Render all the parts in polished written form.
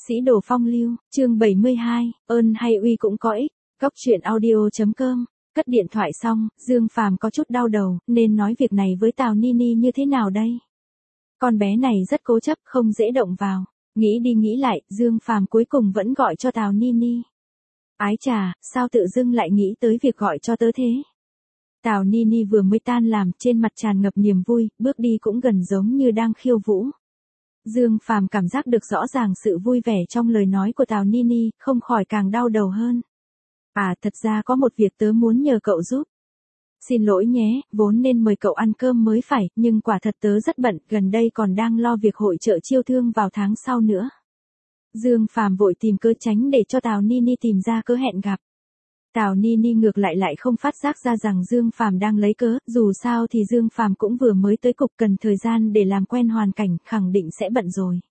Sĩ đồ phong lưu, chương 72, ơn hay uy cũng có ích. Cốc truyện audio.com. Cất điện thoại xong, Dương Phàm có chút đau đầu, nên nói việc này với Tào Nini như thế nào đây? Con bé này rất cố chấp, không dễ động vào. Nghĩ đi nghĩ lại, Dương Phàm cuối cùng vẫn gọi cho Tào Nini. Ái chà, sao tự dưng lại nghĩ tới việc gọi cho tớ thế? Tào Nini vừa mới tan làm, trên mặt tràn ngập niềm vui, bước đi cũng gần giống như đang khiêu vũ. Dương Phàm cảm giác được rõ ràng sự vui vẻ trong lời nói của Tào Nini, không khỏi càng đau đầu hơn. À, thật ra có một việc tớ muốn nhờ cậu giúp. Xin lỗi nhé, vốn nên mời cậu ăn cơm mới phải, nhưng quả thật tớ rất bận, gần đây còn đang lo việc hội chợ chiêu thương vào tháng sau nữa. Dương Phàm vội tìm cớ tránh để cho Tào Nini tìm ra cớ hẹn gặp. Tào Nini ngược lại không phát giác ra rằng Dương Phàm đang lấy cớ, dù sao thì Dương Phàm cũng vừa mới tới cục, cần thời gian để làm quen hoàn cảnh, khẳng định sẽ bận rồi.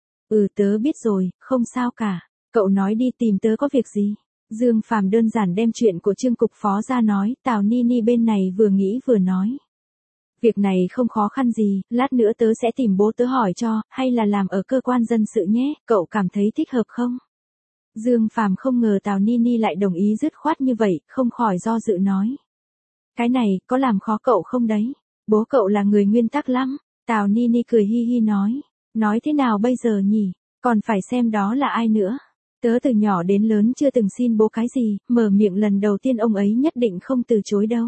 Tớ biết rồi, không sao cả. Cậu nói đi, tìm tớ có việc gì? Dương Phàm đơn giản đem chuyện của Trương cục phó ra nói, Tào Nini bên này vừa nghĩ vừa nói. Việc này không khó khăn gì, lát nữa tớ sẽ tìm bố tớ hỏi cho, hay là làm ở cơ quan dân sự nhé, cậu cảm thấy thích hợp không? Dương Phàm không ngờ Tào Nini lại đồng ý dứt khoát như vậy, không khỏi do dự nói. Cái này, có làm khó cậu không đấy? Bố cậu là người nguyên tắc lắm. Tào Nini cười hi hi nói. Nói thế nào bây giờ nhỉ? Còn phải xem đó là ai nữa. Tớ từ nhỏ đến lớn chưa từng xin bố cái gì, mở miệng lần đầu tiên ông ấy nhất định không từ chối đâu.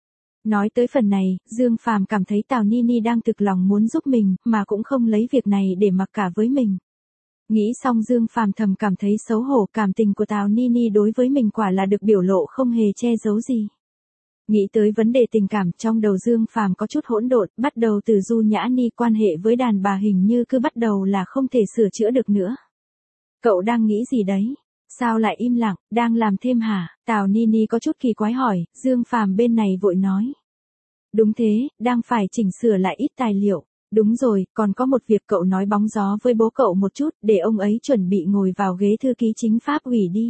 Nói tới phần này, Dương Phàm cảm thấy Tào Nini đang thực lòng muốn giúp mình, mà cũng không lấy việc này để mặc cả với mình. Nghĩ xong Dương Phàm thầm cảm thấy xấu hổ, cảm tình của Tào Nini đối với mình quả là được biểu lộ không hề che giấu gì. Nghĩ tới vấn đề tình cảm, trong đầu Dương Phàm có chút hỗn độn, bắt đầu từ Du Nhã Ni quan hệ với đàn bà hình như cứ bắt đầu là không thể sửa chữa được nữa. Cậu đang nghĩ gì đấy? Sao lại im lặng, đang làm thêm hả? Tào Nini có chút kỳ quái hỏi, Dương Phàm bên này vội nói. Đúng thế, đang phải chỉnh sửa lại ít tài liệu. Đúng rồi, còn có một việc cậu nói bóng gió với bố cậu một chút, để ông ấy chuẩn bị ngồi vào ghế thư ký chính pháp ủy đi.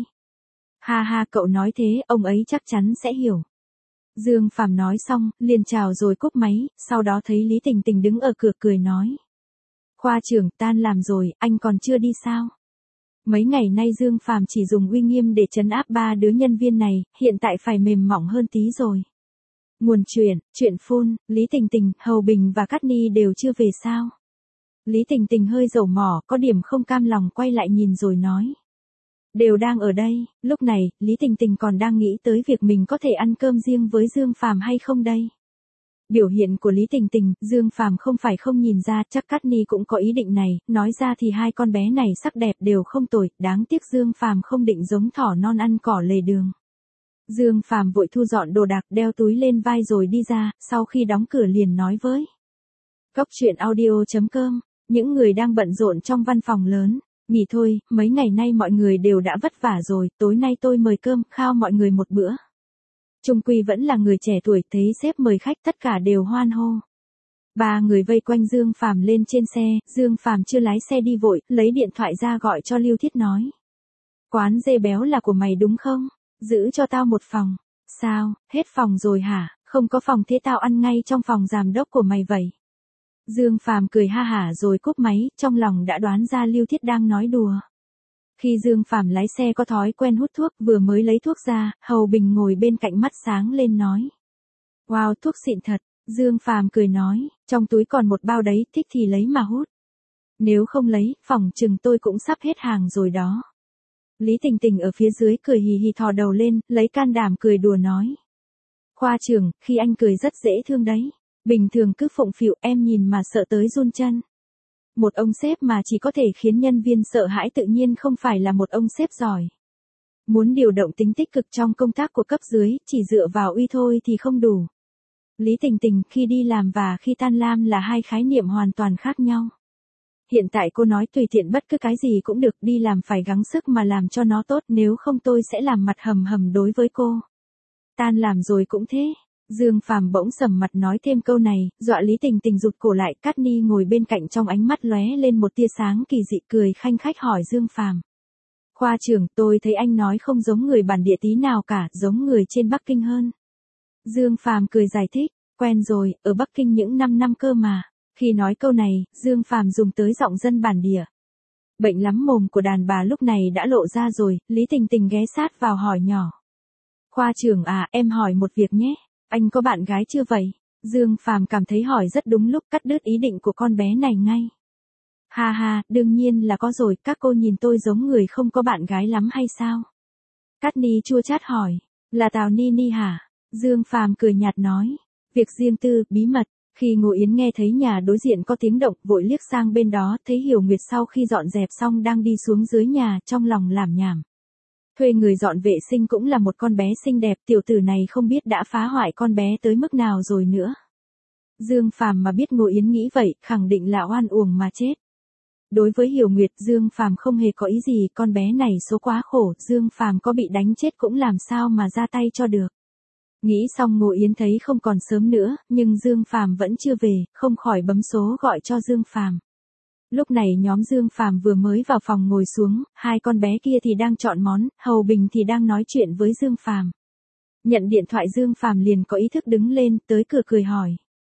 Ha ha, cậu nói thế, ông ấy chắc chắn sẽ hiểu. Dương Phàm nói xong, liền chào rồi cúp máy, sau đó thấy Lý Tình Tình đứng ở cửa cười nói. Khoa trưởng, tan làm rồi, anh còn chưa đi sao? Mấy ngày nay Dương Phàm chỉ dùng uy nghiêm để trấn áp ba đứa nhân viên này, hiện tại phải mềm mỏng hơn tí rồi. Nguồn chuyện phun, Lý Tình Tình, Hầu Bình và Cát Ni đều chưa về sao? Lý Tình Tình hơi dầu mỏ, có điểm không cam lòng quay lại nhìn rồi nói. Đều đang ở đây, lúc này, Lý Tình Tình còn đang nghĩ tới việc mình có thể ăn cơm riêng với Dương Phàm hay không đây. Biểu hiện của Lý Tình Tình, Dương Phàm không phải không nhìn ra, chắc Cát Ni cũng có ý định này, nói ra thì hai con bé này sắc đẹp đều không tồi, đáng tiếc Dương Phàm không định giống thỏ non ăn cỏ lề đường. Dương Phàm vội thu dọn đồ đạc, đeo túi lên vai rồi đi ra, sau khi đóng cửa liền nói với Cốc truyện audio.com, những người đang bận rộn trong văn phòng lớn, nghỉ thôi, mấy ngày nay mọi người đều đã vất vả rồi, tối nay tôi mời cơm, khao mọi người một bữa. Chung quy vẫn là người trẻ tuổi, thấy sếp mời khách tất cả đều hoan hô. Ba người vây quanh Dương Phàm lên trên xe, Dương Phàm chưa lái xe đi vội, lấy điện thoại ra gọi cho Lưu Thiết nói. Quán dê béo là của mày đúng không? Giữ cho tao một phòng. Sao, hết phòng rồi hả? Không có phòng thế tao ăn ngay trong phòng giám đốc của mày vậy. Dương Phàm cười ha hả rồi cúp máy, trong lòng đã đoán ra Lưu Thiết đang nói đùa. Khi Dương Phàm lái xe có thói quen hút thuốc, vừa mới lấy thuốc ra, Hầu Bình ngồi bên cạnh mắt sáng lên nói. Wow, thuốc xịn thật. Dương Phàm cười nói, trong túi còn một bao đấy, thích thì lấy mà hút. Nếu không lấy, phỏng chừng tôi cũng sắp hết hàng rồi đó. Lý Tình Tình ở phía dưới cười hì hì thò đầu lên, lấy can đảm cười đùa nói. Khoa trưởng, khi anh cười rất dễ thương đấy. Bình thường cứ phụng phịu, em nhìn mà sợ tới run chân. Một ông sếp mà chỉ có thể khiến nhân viên sợ hãi tự nhiên không phải là một ông sếp giỏi. Muốn điều động tính tích cực trong công tác của cấp dưới, chỉ dựa vào uy thôi thì không đủ. Lý Tình Tình, khi đi làm và khi tan lam là hai khái niệm hoàn toàn khác nhau. Hiện tại cô nói tùy tiện bất cứ cái gì cũng được, đi làm phải gắng sức mà làm cho nó tốt, nếu không tôi sẽ làm mặt hầm hầm đối với cô. Tan làm rồi cũng thế. Dương Phàm bỗng sầm mặt nói thêm câu này, dọa Lý Tình Tình rụt cổ lại. Cát Ni ngồi bên cạnh trong ánh mắt lóe lên một tia sáng kỳ dị, cười khanh khách hỏi Dương Phàm. Khoa trưởng, tôi thấy anh nói không giống người bản địa tí nào cả, giống người trên Bắc Kinh hơn. Dương Phàm cười giải thích, quen rồi, ở Bắc Kinh những 5 năm cơ mà. Khi nói câu này, Dương Phàm dùng tới giọng dân bản địa. Bệnh lắm mồm của đàn bà lúc này đã lộ ra rồi, Lý Tình Tình ghé sát vào hỏi nhỏ. Khoa trưởng à, em hỏi một việc nhé, anh có bạn gái chưa vậy? Dương Phàm cảm thấy hỏi rất đúng lúc, cắt đứt ý định của con bé này ngay. Ha ha, đương nhiên là có rồi, các cô nhìn tôi giống người không có bạn gái lắm hay sao? Cát Ni chua chát hỏi, là Tào Nini hả? Dương Phàm cười nhạt nói, việc riêng tư, bí mật. Khi Ngô Yến nghe thấy nhà đối diện có tiếng động, vội liếc sang bên đó, thấy Hiểu Nguyệt sau khi dọn dẹp xong đang đi xuống dưới nhà, trong lòng làm nhảm. Thuê người dọn vệ sinh cũng là một con bé xinh đẹp, tiểu tử này không biết đã phá hoại con bé tới mức nào rồi nữa. Dương Phàm mà biết Ngô Yến nghĩ vậy, khẳng định là oan uổng mà chết. Đối với Hiểu Nguyệt, Dương Phàm không hề có ý gì, con bé này số quá khổ, Dương Phàm có bị đánh chết cũng làm sao mà ra tay cho được. Nghĩ xong Ngô Yến thấy không còn sớm nữa, nhưng Dương Phàm vẫn chưa về, không khỏi bấm số gọi cho Dương Phàm. Lúc này nhóm Dương Phàm vừa mới vào phòng ngồi xuống, hai con bé kia thì đang chọn món, Hầu Bình thì đang nói chuyện với Dương Phàm. Nhận điện thoại Dương Phàm liền có ý thức đứng lên, tới cửa cười hỏi.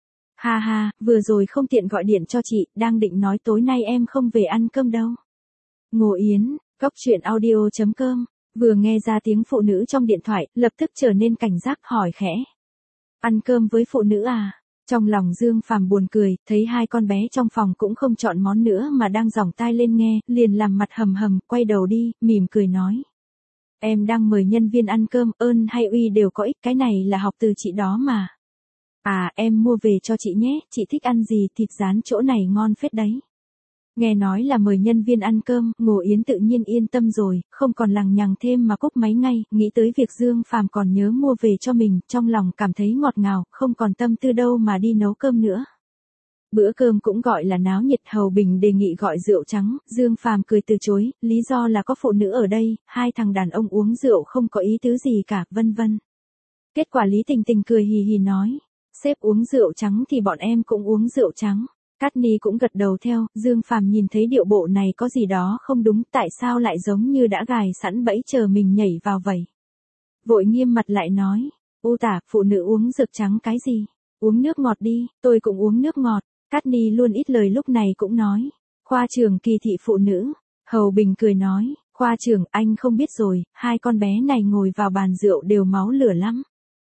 Ha ha, vừa rồi không tiện gọi điện cho chị, đang định nói tối nay em không về ăn cơm đâu. Ngô Yến, coctruyện.audio.com, vừa nghe ra tiếng phụ nữ trong điện thoại, lập tức trở nên cảnh giác hỏi khẽ. Ăn cơm với phụ nữ à? Trong lòng Dương Phàm buồn cười, thấy hai con bé trong phòng cũng không chọn món nữa mà đang giỏng tai lên nghe, liền làm mặt hầm hầm, quay đầu đi, mỉm cười nói. Em đang mời nhân viên ăn cơm, ơn hay uy đều có ích, cái này là học từ chị đó mà. À, em mua về cho chị nhé, chị thích ăn gì, thịt rán chỗ này ngon phết đấy. Nghe nói là mời nhân viên ăn cơm, Ngô Yến tự nhiên yên tâm rồi, không còn lằng nhằng thêm mà cúp máy ngay, nghĩ tới việc Dương Phàm còn nhớ mua về cho mình, trong lòng cảm thấy ngọt ngào, không còn tâm tư đâu mà đi nấu cơm nữa. Bữa cơm cũng gọi là náo nhiệt, Hầu Bình đề nghị gọi rượu trắng, Dương Phàm cười từ chối, lý do là có phụ nữ ở đây, hai thằng đàn ông uống rượu không có ý tứ gì cả, vân vân. Kết quả Lý Tình Tình cười hì hì nói, sếp uống rượu trắng thì bọn em cũng uống rượu trắng. Cát Ni cũng gật đầu theo, Dương Phàm nhìn thấy điệu bộ này có gì đó không đúng, tại sao lại giống như đã gài sẵn bẫy chờ mình nhảy vào vậy. Vội nghiêm mặt lại nói, u tả, phụ nữ uống rượu trắng cái gì, uống nước ngọt đi, tôi cũng uống nước ngọt. Cát Ni luôn ít lời lúc này cũng nói, khoa trưởng kỳ thị phụ nữ. Hầu Bình cười nói, khoa trưởng anh không biết rồi, hai con bé này ngồi vào bàn rượu đều máu lửa lắm.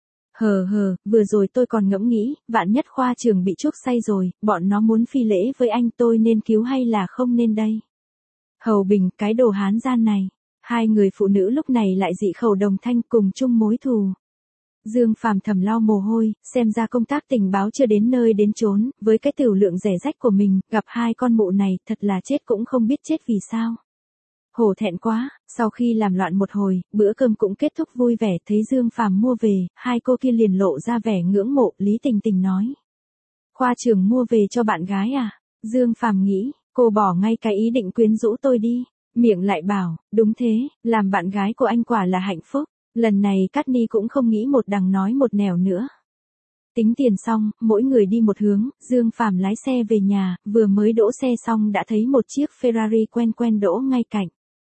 Vừa rồi tôi còn ngẫm nghĩ, vạn nhất khoa trưởng bị chuốc say rồi, bọn nó muốn phi lễ với anh, tôi nên cứu hay là không nên đây? Hầu Bình, cái đồ hán gian này. Hai người phụ nữ lúc này lại dị khẩu đồng thanh, cùng chung mối thù. Dương Phàm thầm lau mồ hôi, xem ra công tác tình báo chưa đến nơi đến chốn, với cái tửu lượng rẻ rách của mình, gặp hai con mụ này, thật là chết cũng không biết chết vì sao. Hổ thẹn quá, sau khi làm loạn một hồi, bữa cơm cũng kết thúc vui vẻ, thấy Dương Phàm mua về, hai cô kia liền lộ ra vẻ ngưỡng mộ, Lý Tình Tình nói. Khoa trưởng mua về cho bạn gái à? Dương Phàm nghĩ, cô bỏ ngay cái ý định quyến rũ tôi đi, miệng lại bảo, đúng thế, làm bạn gái của anh quả là hạnh phúc. Lần này Cát Ni cũng không nghĩ một đằng nói một nẻo nữa. Tính tiền xong, mỗi người đi một hướng, Dương Phàm lái xe về nhà, vừa mới đỗ xe xong đã thấy một chiếc Ferrari quen quen đỗ ngay cạnh.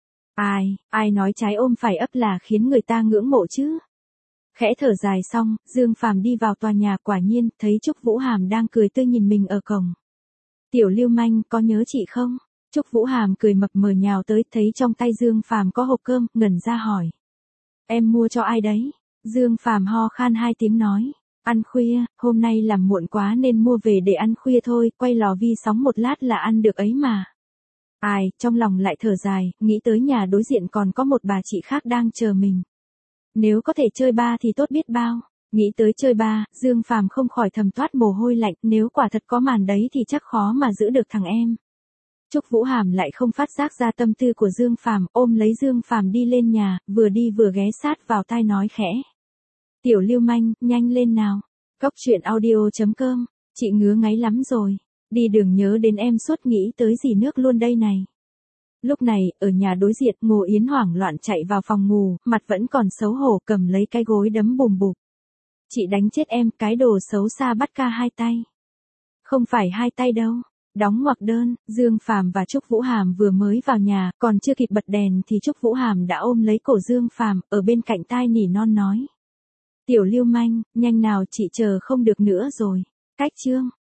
Ai nói trái ôm phải ấp là khiến người ta ngưỡng mộ chứ. Khẽ thở dài xong, Dương Phàm đi vào tòa nhà, quả nhiên, thấy Trúc Vũ Hàm đang cười tươi nhìn mình ở cổng. Tiểu lưu manh, có nhớ chị không? Trúc Vũ Hàm cười mập mờ nhào tới, thấy trong tay Dương Phàm có hộp cơm, ngẩn ra hỏi. Em mua cho ai đấy? Dương Phàm ho khan hai tiếng nói. Ăn khuya, hôm nay làm muộn quá nên mua về để ăn khuya thôi, quay lò vi sóng một lát là ăn được ấy mà. Trong lòng lại thở dài, nghĩ tới nhà đối diện còn có một bà chị khác đang chờ mình. Nếu có thể chơi ba thì tốt biết bao. Nghĩ tới chơi ba, Dương Phàm không khỏi thầm toát mồ hôi lạnh, nếu quả thật có màn đấy thì chắc khó mà giữ được thằng em. Trúc Vũ Hàm lại không phát giác ra tâm tư của Dương Phàm, ôm lấy Dương Phàm đi lên nhà, vừa đi vừa ghé sát vào tai nói khẽ. Tiểu lưu manh, nhanh lên nào. Coctruyện.audio.com, chị ngứa ngáy lắm rồi. Đi đường nhớ đến em suốt, nghĩ tới gì nước luôn đây này. Lúc này, ở nhà đối diện, Ngô Yến hoảng loạn chạy vào phòng ngủ, mặt vẫn còn xấu hổ, cầm lấy cái gối đấm bùm bụp. Chị đánh chết em, cái đồ xấu xa bắt ca hai tay. Không phải hai tay đâu. Đóng ngoặc đơn, Dương Phàm và Trúc Vũ Hàm vừa mới vào nhà, còn chưa kịp bật đèn thì Trúc Vũ Hàm đã ôm lấy cổ Dương Phàm, ở bên cạnh tai nỉ non nói. Tiểu lưu manh, nhanh nào, chị chờ không được nữa rồi. Cách chương.